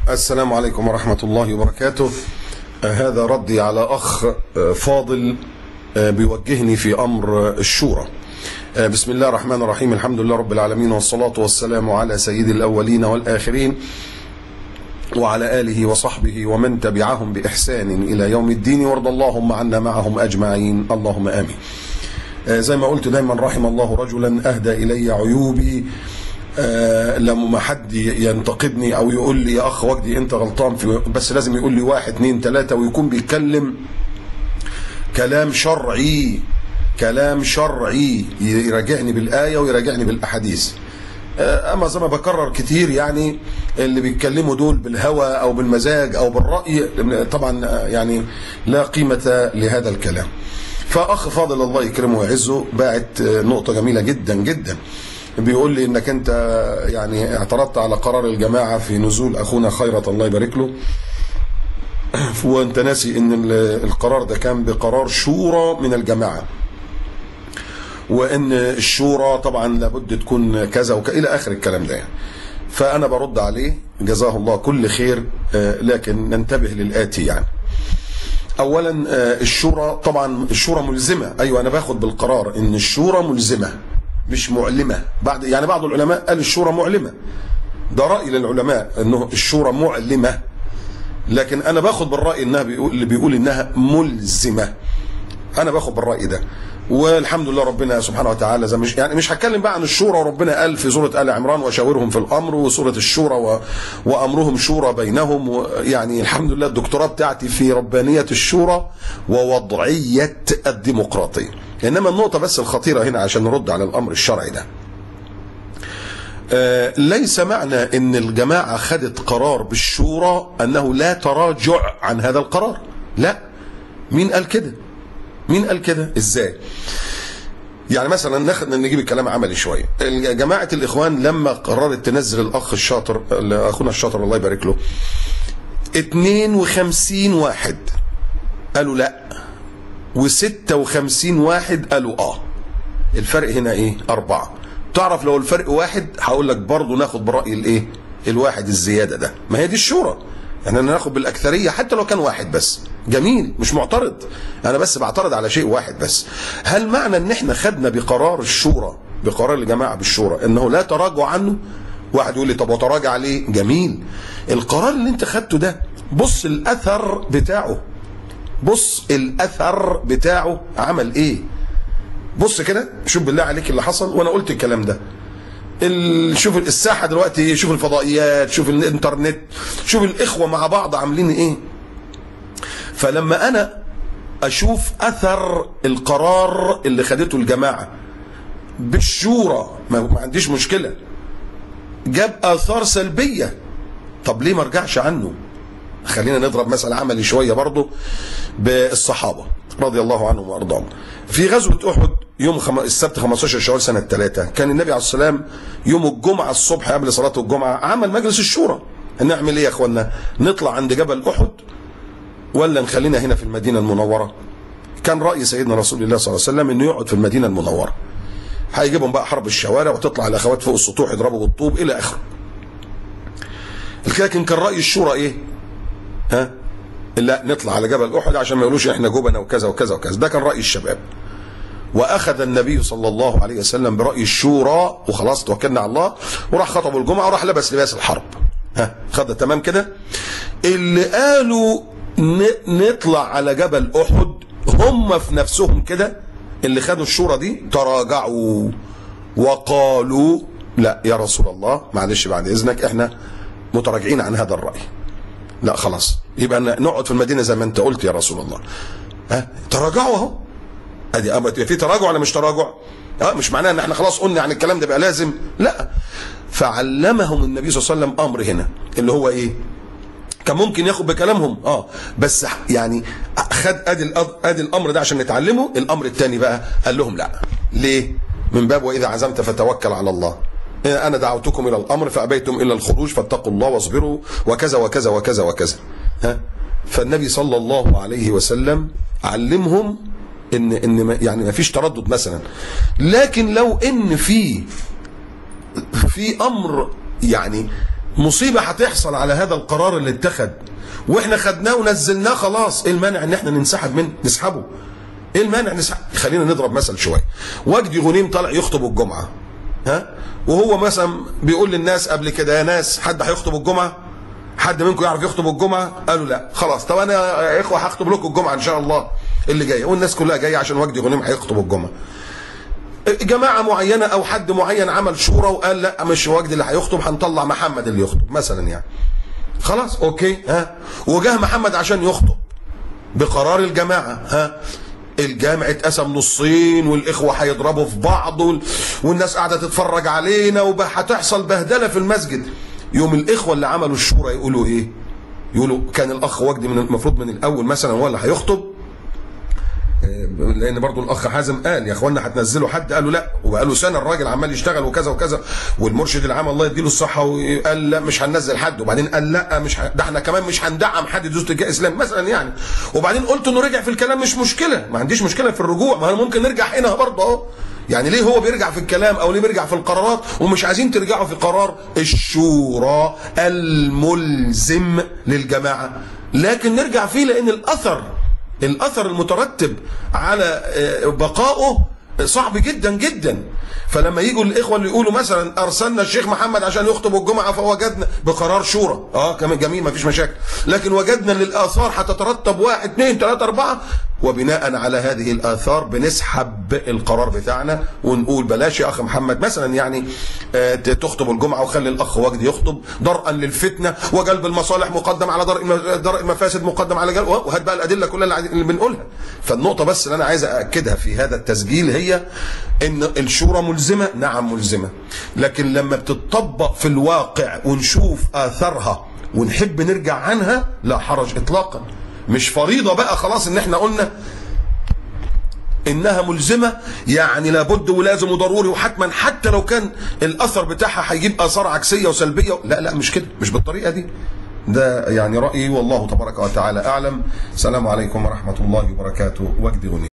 السلام عليكم ورحمة الله وبركاته. هذا ردي على أخ فاضل بيوجهني في أمر الشورى. بسم الله الرحمن الرحيم، الحمد لله رب العالمين، والصلاة والسلام على سيد الأولين والآخرين وعلى آله وصحبه ومن تبعهم بإحسان إلى يوم الدين، وارض اللهم عنا معهم أجمعين، اللهم آمين. زي ما قلت دايما، رحم الله رجلا أهدى إلي عيوبي. لما حد ينتقدني او يقول لي يا اخ وجدي انت غلطان بس لازم يقول لي 1 2 3 ويكون بيتكلم كلام شرعي يراجعني بالايه ويراجعني بالاحاديث. اما زي ما بكرر كتير، يعني اللي بيتكلموا دول بالهوى او بالمزاج او بالراي طبعا يعني لا قيمه لهذا الكلام. فاخ فاضل الله يكرمه ويعزه باعت نقطه جميله جدا جدا، بيقول لي انك انت يعني اعترضت على قرار الجماعه في نزول اخونا خيرت الله يبارك له، وانت ناسي ان القرار ده كان بقرار شورى من الجماعه، وان الشورى طبعا لابد تكون كذا الى اخر الكلام ده يعني. فانا برد عليه جزاه الله كل خير، لكن ننتبه للاتي. يعني اولا الشورى، طبعا الشورى ملزمه، ايوه انا باخد بالقرار ان الشورى ملزمه مش معلمه. بعض العلماء قال الشورى معلمه، ده راي للعلماء انه الشورى معلمه، لكن انا باخد بالراي انها اللي بيقول انها ملزمه، انا باخد بالراي ده. والحمد لله ربنا سبحانه وتعالى زي مش هتكلم بقى عن الشورى، وربنا قال في سوره ال عمران وشاورهم في الامر، وسوره الشورى وامرهم شورى بينهم. يعني الحمد لله الدكتوراه بتاعتي في ربانيه الشورى ووضعيه الديمقراطيه. انما النقطه بس الخطيره هنا عشان نرد على الامر الشرعي ده، ليس معنى ان الجماعه خدت قرار بالشورى انه لا تراجع عن هذا القرار، لا. مين قال كده؟ ازاي؟ يعني مثلا نجيب الكلام عملي شويه. جماعه الاخوان لما قررت تنزل الاخ الشاطر، اخونا الشاطر الله يبارك له، 52 واحد قالوا لا، و56 واحد قالوا الفرق هنا ايه؟ 4. تعرف لو الفرق 1 هقول لك برضه ناخد براي الايه؟ الواحد الزياده ده. ما هي دي الشورى، يعني انا ناخد بالاكثريه حتى لو كان 1 بس، جميل، مش معترض، انا بس بعترض على شيء 1 بس. هل معنى ان احنا خدنا بقرار الشورى، بقرار الجماعه بالشورى، انه لا تراجع عنه؟ واحد يقول لي طب وتراجع ليه؟ جميل، القرار اللي انت خدته ده بص الاثر بتاعه، عمل ايه؟ بص كده، شوف بالله عليك اللي حصل. وانا قلت الكلام ده، شوف الساحه دلوقتي، شوف الفضائيات، شوف الانترنت، شوف الاخوه مع بعض عاملين ايه. فلما انا اشوف اثر القرار اللي خدته الجماعه بالشورى، ما عنديش مشكله، جاب اثار سلبيه، طب ليه ما ارجعش عنه؟ خلينا نضرب مثل عملي شويه برضه بالصحابه رضي الله عنهم وارضاهم. في غزوه احد يوم السبت 15 شوال سنه 3، كان النبي عليه الصلاه والسلام يوم الجمعه الصبح قبل صلاه الجمعه عمل مجلس الشورى. نعمل ايه يا اخوانا؟ نطلع عند جبل احد ولا نخلينا هنا في المدينه المنوره؟ كان راي سيدنا رسول الله صلى الله عليه وسلم انه يقعد في المدينه المنوره، هيجيبهم بقى حرب الشوارع وتطلع الاخوات فوق السطوح يضربوا بالطوب الى اخره. لكن كان راي الشورى ايه؟ لا، نطلع على جبل احد عشان ما يقولوش احنا جبنه وكذا وكذا وكذا. ده كان راي الشباب، واخذ النبي صلى الله عليه وسلم براي الشورى، وخلاص توكلنا على الله، وراح خطب الجمعه وراح لبس لباس الحرب. خد تمام كده. اللي قالوا نطلع على جبل احد هم في نفسهم كده، اللي خدوا الشورى دي، تراجعوا وقالوا لا يا رسول الله معلش بعد اذنك احنا متراجعين عن هذا الراي، لا خلاص يبقى نقعد في المدينه زي ما انت قلت يا رسول الله. تراجعوا اهو، ادي في تراجع ولا مش تراجع؟ مش معناه ان احنا خلاص قلنا عن الكلام ده بقى لازم، لا. فعلمهم النبي صلى الله عليه وسلم امر هنا اللي هو ايه؟ كان ممكن ياخد بكلامهم بس يعني خد ادي الامر ده عشان نتعلمه. الامر الثاني بقى قال لهم لا، ليه؟ من باب واذا عزمت فتوكل على الله، انا دعوتكم الى الامر فابيتم الا الخروج فاتقوا الله واصبروا وكذا وكذا وكذا وكذا. فالنبي صلى الله عليه وسلم علمهم ان يعني ما فيش تردد مثلا. لكن لو ان في امر يعني مصيبة هتحصل على هذا القرار اللي اتخذ، واحنا خدناه ونزلناه خلاص. ايه المانع ان احنا ننسحب منه، نسحبه؟ ايه المانع نسحب؟ خلينا نضرب مثل شويه. وجدي غنيم طالع يخطب الجمعه، ها، وهو مثلا بيقول للناس قبل كده: يا ناس، حد هيخطب الجمعه؟ حد منكم يعرف يخطب الجمعه؟ قالوا لا. خلاص، طب انا يا اخوه هخطب لكم الجمعه ان شاء الله اللي جايه، والناس كلها جايه عشان وجدي غنيم هيخطب الجمعه. جماعه معينه او حد معين عمل شورى وقال لا مش وجدي اللي هيخطب، هنطلع محمد اللي يخطب مثلا يعني. خلاص اوكي، ها، وجاه محمد عشان يخطب بقرار الجماعه، ها، الجامع اتقسم نصين والاخوه هيضربوا في بعض والناس قاعده تتفرج علينا وهتحصل بهدله في المسجد. يوم الاخوه اللي عملوا الشورى يقولوا ايه؟ يقولوا كان الاخ وجدي من المفروض من الاول مثلا هو اللي هيخطب، لان برضو الاخ حازم قال يا اخوانا هتنزلوا حد، قالوا لا، وبقاله سنه الراجل عمال يشتغل وكذا وكذا، والمرشد العام الله يديله الصحه وقال لا مش هننزل حد، وبعدين قال لا مش ده احنا كمان مش هندعم حد يدوس تجاه اسلام مثلا يعني، وبعدين قلت انه رجع في الكلام، مش مشكله، ما عنديش مشكله في الرجوع، ما انا ممكن نرجع هنا برضه اهو. يعني ليه هو بيرجع في الكلام او ليه بيرجع في القرارات ومش عايزين ترجعوا في قرار الشورى الملزم للجماعه؟ لكن نرجع فيه لان الاثر المترتب على بقائه صعب جدا جدا. فلما يجوا الاخوه اللي يقولوا مثلا ارسلنا الشيخ محمد عشان يخطب الجمعه فوجدنا بقرار شورى، كمان جميل ما فيش مشاكل، لكن وجدنا ان الاثار هتترتب 1 2 3 4، وبناء على هذه الاثار بنسحب القرار بتاعنا ونقول بلاش يا اخ محمد مثلا يعني تخطب الجمعه وخلي الاخ وجدي يخطب درءا للفتنه وجلب المصالح مقدم على درء المفاسد مقدم على جلب، وهات بقى الادله كلها اللي بنقولها. فالنقطه بس اللي انا عايز ااكدها في هذا التسجيل هي ان الشورى ملزمه، نعم ملزمه، لكن لما بتطبق في الواقع ونشوف اثارها ونحب نرجع عنها لا حرج اطلاقا. مش فريضه بقى خلاص ان احنا قلنا انها ملزمه يعني لابد ولازم وضروري وحتما، حتى لو كان الاثر بتاعها هيجيب اثار عكسيه وسلبيه. لا مش كده، مش بالطريقه دي. ده يعني رايي والله تبارك وتعالى اعلم. السلام عليكم ورحمه الله وبركاته. وجدي غنيم.